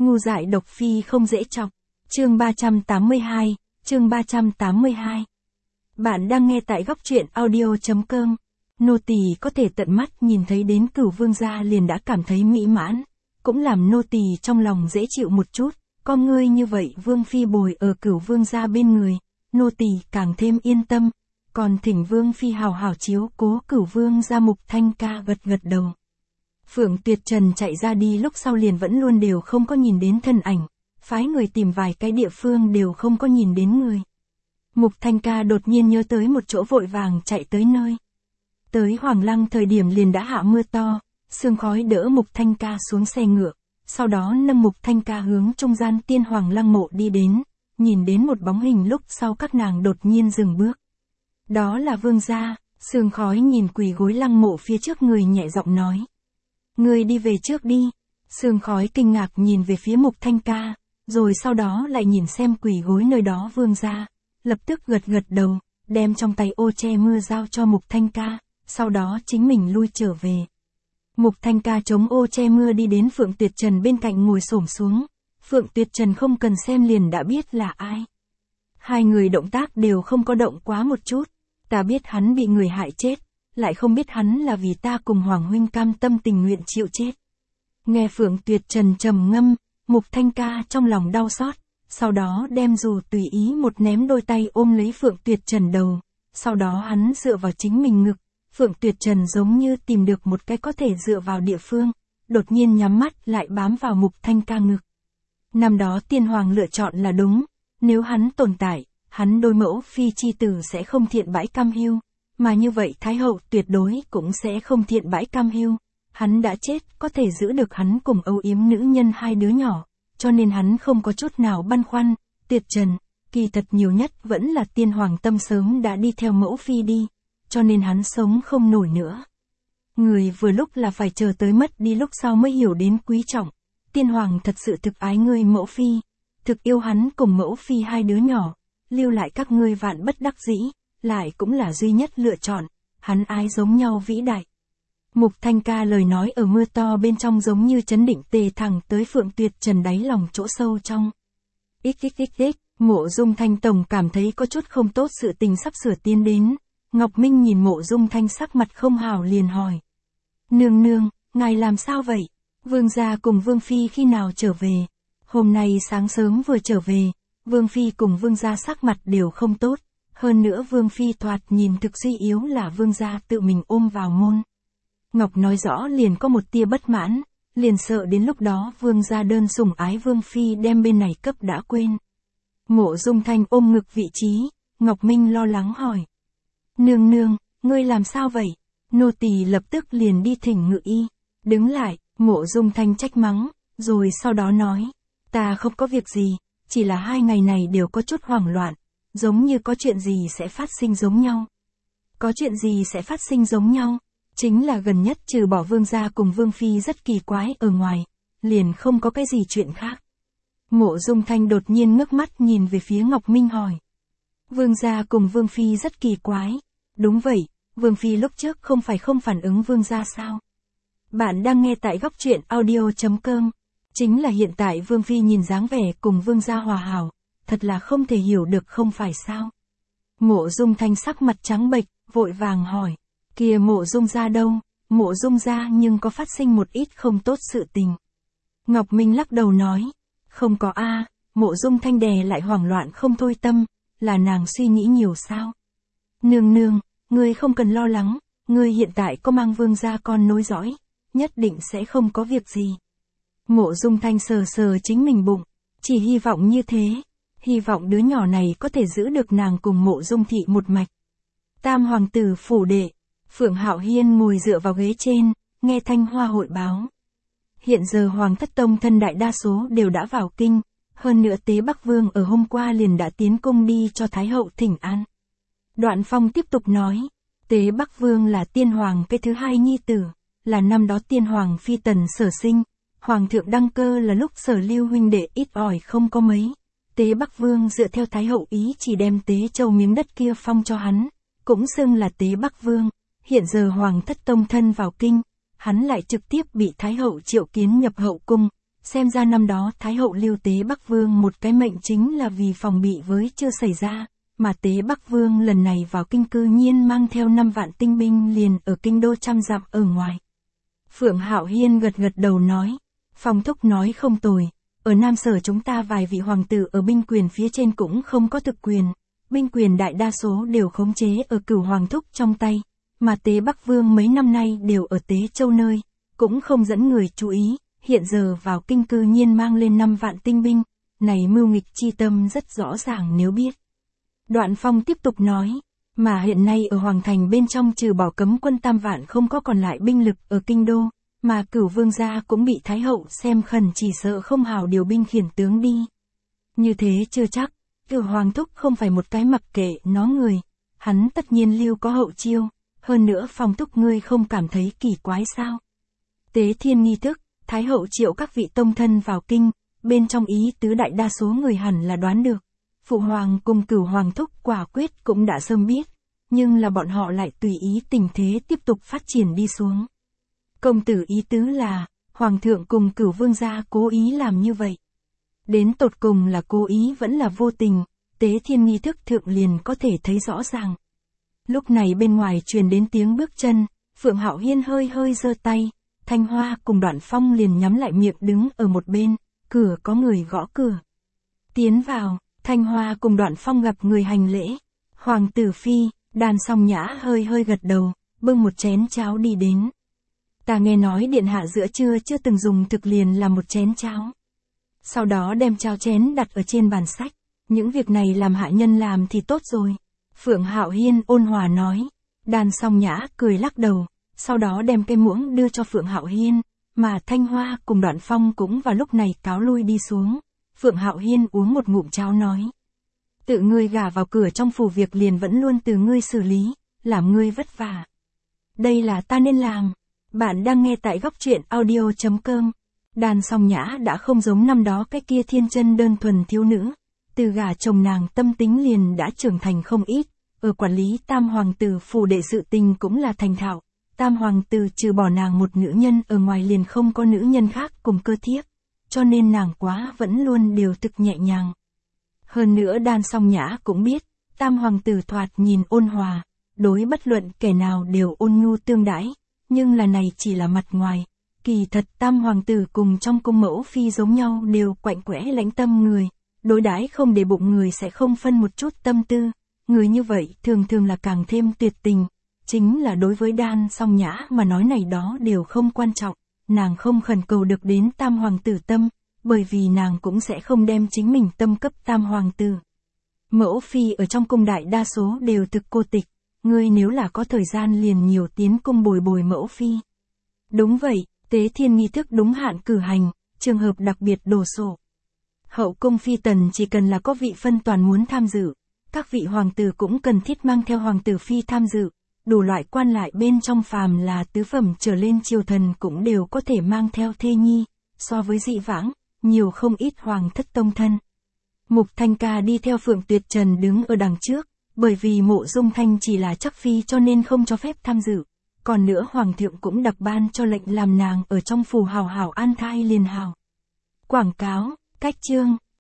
Ngu dại độc phi không dễ chọc. Chương 382, chương 382. Bạn đang nghe tại góc truyện audio.com. Nô tỳ có thể tận mắt nhìn thấy đến Cửu Vương gia liền đã cảm thấy mỹ mãn, cũng làm nô tỳ trong lòng dễ chịu một chút, có ngươi như vậy Vương phi bồi ở Cửu Vương gia bên người, nô tỳ càng thêm yên tâm, còn thỉnh Vương phi hào hào chiếu cố Cửu Vương gia. Mục Thanh Ca gật gật đầu. Phượng Tuyệt Trần chạy ra đi lúc sau liền vẫn luôn đều không có nhìn đến thân ảnh, phái người tìm vài cái địa phương đều không có nhìn đến người. Mục Thanh Ca đột nhiên nhớ tới một chỗ vội vàng chạy tới nơi. Tới Hoàng Lăng thời điểm liền đã hạ mưa to, sương khói đỡ Mục Thanh Ca xuống xe ngựa, sau đó nâng Mục Thanh Ca hướng trung gian Tiên Hoàng Lăng mộ đi đến, nhìn đến một bóng hình lúc sau các nàng đột nhiên dừng bước. Đó là Vương gia. Sương khói nhìn quỳ gối lăng mộ phía trước người nhẹ giọng nói. Người đi về trước đi. Sương khói kinh ngạc nhìn về phía Mục Thanh Ca, rồi sau đó lại nhìn xem quỳ gối nơi đó Vương gia, lập tức gật gật đầu, đem trong tay ô che mưa giao cho Mục Thanh Ca, sau đó chính mình lui trở về. Mục Thanh Ca chống ô che mưa đi đến Phượng Tuyệt Trần bên cạnh ngồi xổm xuống, Phượng Tuyệt Trần không cần xem liền đã biết là ai. Hai người động tác đều không có động quá một chút, ta biết hắn bị người hại chết, lại không biết hắn là vì ta cùng Hoàng huynh cam tâm tình nguyện chịu chết. Nghe Phượng Tuyệt Trần trầm ngâm, Mục Thanh Ca trong lòng đau xót, sau đó đem dù tùy ý một ném, đôi tay ôm lấy Phượng Tuyệt Trần đầu, sau đó hắn dựa vào chính mình ngực, Phượng Tuyệt Trần giống như tìm được một cái có thể dựa vào địa phương, đột nhiên nhắm mắt lại bám vào Mục Thanh Ca ngực. Năm đó Tiên Hoàng lựa chọn là đúng, nếu hắn tồn tại, hắn đôi mẫu phi chi tử sẽ không thiện bãi cam hiu, mà như vậy Thái hậu tuyệt đối cũng sẽ không thiện bãi cam hiu. Hắn đã chết, có thể giữ được hắn cùng âu yếm nữ nhân hai đứa nhỏ, cho nên hắn không có chút nào băn khoăn. Tuyệt Trần, kỳ thật nhiều nhất vẫn là Tiên Hoàng tâm sớm đã đi theo mẫu phi đi, cho nên hắn sống không nổi nữa. Người vừa lúc là phải chờ tới mất đi lúc sau mới hiểu đến quý trọng. Tiên Hoàng thật sự thực ái ngươi mẫu phi, thực yêu hắn cùng mẫu phi hai đứa nhỏ, lưu lại các ngươi vạn bất đắc dĩ, lại cũng là duy nhất lựa chọn, hắn ái giống nhau vĩ đại. Mục Thanh Ca lời nói ở mưa to bên trong giống như chấn định tề thẳng tới Phượng Tuyệt Trần đáy lòng chỗ sâu trong. Mộ Dung Thanh tổng cảm thấy có chút không tốt, sự tình sắp sửa tiến đến. Ngọc Minh nhìn Mộ Dung Thanh sắc mặt không hảo liền hỏi. Nương nương, ngài làm sao vậy? Vương gia cùng Vương phi khi nào trở về? Hôm nay sáng sớm vừa trở về, Vương phi cùng Vương gia sắc mặt đều không tốt, hơn nữa Vương phi thoạt nhìn thực suy yếu, là Vương gia tự mình ôm vào môn. Ngọc nói rõ liền có một tia bất mãn, liền sợ đến lúc đó Vương gia đơn sủng ái Vương phi đem bên này cấp đã quên. Mộ Dung Thanh ôm ngực vị trí, Ngọc Minh lo lắng hỏi. Nương nương, ngươi làm sao vậy? Nô tỳ lập tức liền đi thỉnh ngự y. Đứng lại, Mộ Dung Thanh trách mắng, rồi sau đó nói. Ta không có việc gì, chỉ là 2 ngày này đều có chút hoảng loạn, giống như có chuyện gì sẽ phát sinh giống nhau. Có chuyện gì sẽ phát sinh giống nhau? Chính là gần nhất trừ bỏ Vương gia cùng Vương phi rất kỳ quái ở ngoài, liền không có cái gì chuyện khác. Mộ Dung Thanh đột nhiên ngước mắt nhìn về phía Ngọc Minh hỏi. Vương gia cùng Vương phi rất kỳ quái. Đúng vậy, Vương phi lúc trước không phải không phản ứng Vương gia sao? Bạn đang nghe tại góc truyện audio.com. Chính là hiện tại Vương phi nhìn dáng vẻ cùng Vương gia hòa hảo, thật là không thể hiểu được không phải sao? Mộ Dung Thanh sắc mặt trắng bệch, vội vàng hỏi. Kìa Mộ Dung gia đâu? Mộ Dung gia nhưng có phát sinh một ít không tốt sự tình. Ngọc Minh lắc đầu nói. Không có a. Mộ Dung Thanh đè lại hoảng loạn không thôi tâm, là nàng suy nghĩ nhiều sao? Nương nương, ngươi không cần lo lắng, ngươi hiện tại có mang Vương gia con nối dõi, nhất định sẽ không có việc gì. Mộ Dung Thanh sờ sờ chính mình bụng, chỉ hy vọng như thế, hy vọng đứa nhỏ này có thể giữ được nàng cùng Mộ Dung thị một mạch. Tam hoàng tử phủ đệ, Phượng Hạo Hiên ngồi dựa vào ghế trên, nghe Thanh Hoa hội báo. Hiện giờ Hoàng thất tông thân đại đa số đều đã vào kinh, hơn nữa Tế Bắc Vương ở hôm qua liền đã tiến cung đi cho Thái hậu thỉnh an. Đoạn Phong tiếp tục nói, Tế Bắc Vương là Tiên Hoàng cái thứ hai nhi tử, là năm đó Tiên Hoàng phi tần sở sinh, Hoàng thượng đăng cơ là lúc Sở Lưu huynh đệ ít ỏi không có mấy. Tế Bắc Vương dựa theo Thái hậu ý chỉ đem Tế Châu miếng đất kia phong cho hắn, cũng xưng là Tế Bắc Vương. Hiện giờ Hoàng thất tông thân vào kinh, hắn lại trực tiếp bị Thái hậu triệu kiến nhập hậu cung, xem ra năm đó Thái hậu lưu Tế Bắc Vương một cái mệnh chính là vì phòng bị với chưa xảy ra, mà Tế Bắc Vương lần này vào kinh cư nhiên mang theo 5 vạn tinh binh liền ở kinh đô trăm dặm ở ngoài. Phượng Hạo Hiên gật gật đầu nói, Phong thúc nói không tồi, ở Nam Sở chúng ta vài vị hoàng tử ở binh quyền phía trên cũng không có thực quyền, binh quyền đại đa số đều khống chế ở Cửu hoàng thúc trong tay, mà Tế Bắc Vương mấy năm nay đều ở Tế Châu nơi, cũng không dẫn người chú ý, hiện giờ vào kinh cư nhiên mang lên 5 vạn tinh binh, này mưu nghịch chi tâm rất rõ ràng nếu biết. Đoạn Phong tiếp tục nói, mà hiện nay ở Hoàng Thành bên trong trừ bỏ cấm quân tam vạn không có còn lại binh lực ở kinh đô, mà Cửu vương gia cũng bị Thái hậu xem khẩn chỉ sợ không hào điều binh khiển tướng đi. Như thế chưa chắc, Cửu hoàng thúc không phải một cái mặc kệ nó người, hắn tất nhiên lưu có hậu chiêu, hơn nữa Phong thúc ngươi không cảm thấy kỳ quái sao? Tế thiên nghi thức, Thái hậu triệu các vị tông thân vào kinh, bên trong ý tứ đại đa số người hẳn là đoán được. Phụ hoàng cùng Cửu hoàng thúc quả quyết cũng đã sớm biết, nhưng là bọn họ lại tùy ý tình thế tiếp tục phát triển đi xuống. Công tử ý tứ là, hoàng thượng cùng Cửu vương gia cố ý làm như vậy. Đến tột cùng là cố ý vẫn là vô tình, Tế thiên nghi thức thượng liền có thể thấy rõ ràng. Lúc này bên ngoài truyền đến tiếng bước chân, Phượng Hạo Hiên hơi hơi giơ tay, Thanh Hoa cùng Đoạn Phong liền nhắm lại miệng đứng ở một bên, cửa có người gõ cửa. Tiến vào, Thanh Hoa cùng Đoạn Phong gặp người hành lễ. Hoàng tử phi, Đan Song Nhã hơi hơi gật đầu, bưng một chén cháo đi đến. Ta nghe nói điện hạ giữa trưa chưa từng dùng thực liền làm một chén cháo. Sau đó đem cháo chén đặt ở trên bàn sách, những việc này làm hạ nhân làm thì tốt rồi. Phượng Hạo Hiên ôn hòa nói. Đan Song Nhã cười lắc đầu, sau đó đem cái muỗng đưa cho Phượng Hạo Hiên, mà Thanh Hoa cùng Đoạn Phong cũng vào lúc này cáo lui đi xuống. Phượng Hạo Hiên uống một ngụm cháo nói. Tự ngươi gả vào cửa trong phủ việc liền vẫn luôn từ ngươi xử lý, làm ngươi vất vả. Đây là ta nên làm. Bạn đang nghe tại góc truyện audio.com. Đan Song Nhã đã không giống năm đó cái kia thiên chân đơn thuần thiếu nữ. Từ gả chồng nàng tâm tính liền đã trưởng thành không ít, ở quản lý tam hoàng tử phủ đệ sự tình cũng là thành thạo. Tam hoàng tử trừ bỏ nàng một nữ nhân ở ngoài liền không có nữ nhân khác cùng cơ thiếp, cho nên nàng quá vẫn luôn đều thực nhẹ nhàng. Hơn nữa Đan Song Nhã cũng biết, tam hoàng tử thoạt nhìn ôn hòa, đối bất luận kẻ nào đều ôn nhu tương đãi, nhưng là này chỉ là mặt ngoài, kỳ thật tam hoàng tử cùng trong cung mẫu phi giống nhau đều quạnh quẽ lãnh tâm người, đối đãi không để bụng người sẽ không phân một chút tâm tư, người như vậy thường thường là càng thêm tuyệt tình. Chính là đối với Đan Song Nhã mà nói này đó đều không quan trọng, nàng không khẩn cầu được đến tam hoàng tử tâm, bởi vì nàng cũng sẽ không đem chính mình tâm cấp tam hoàng tử. Mẫu phi ở trong cung đại đa số đều thực cô tịch, ngươi nếu là có thời gian liền nhiều tiến cung bồi bồi mẫu phi. Đúng vậy, tế thiên nghi thức đúng hạn cử hành, trường hợp đặc biệt đổ sộ. Hậu cung phi tần chỉ cần là có vị phân toàn muốn tham dự, các vị hoàng tử cũng cần thiết mang theo hoàng tử phi tham dự. Đủ loại quan lại bên trong phàm là tứ phẩm trở lên triều thần cũng đều có thể mang theo thê nhi, so với dị vãng, nhiều không ít hoàng thất tông thân. Mục Thanh Ca đi theo Phượng Tuyệt Trần đứng ở đằng trước, bởi vì Mộ Dung Thanh chỉ là chắc phi cho nên không cho phép tham dự, còn nữa hoàng thượng cũng đặc ban cho lệnh làm nàng ở trong phủ hào hào an thai liền hào. Quảng cáo, cách chương,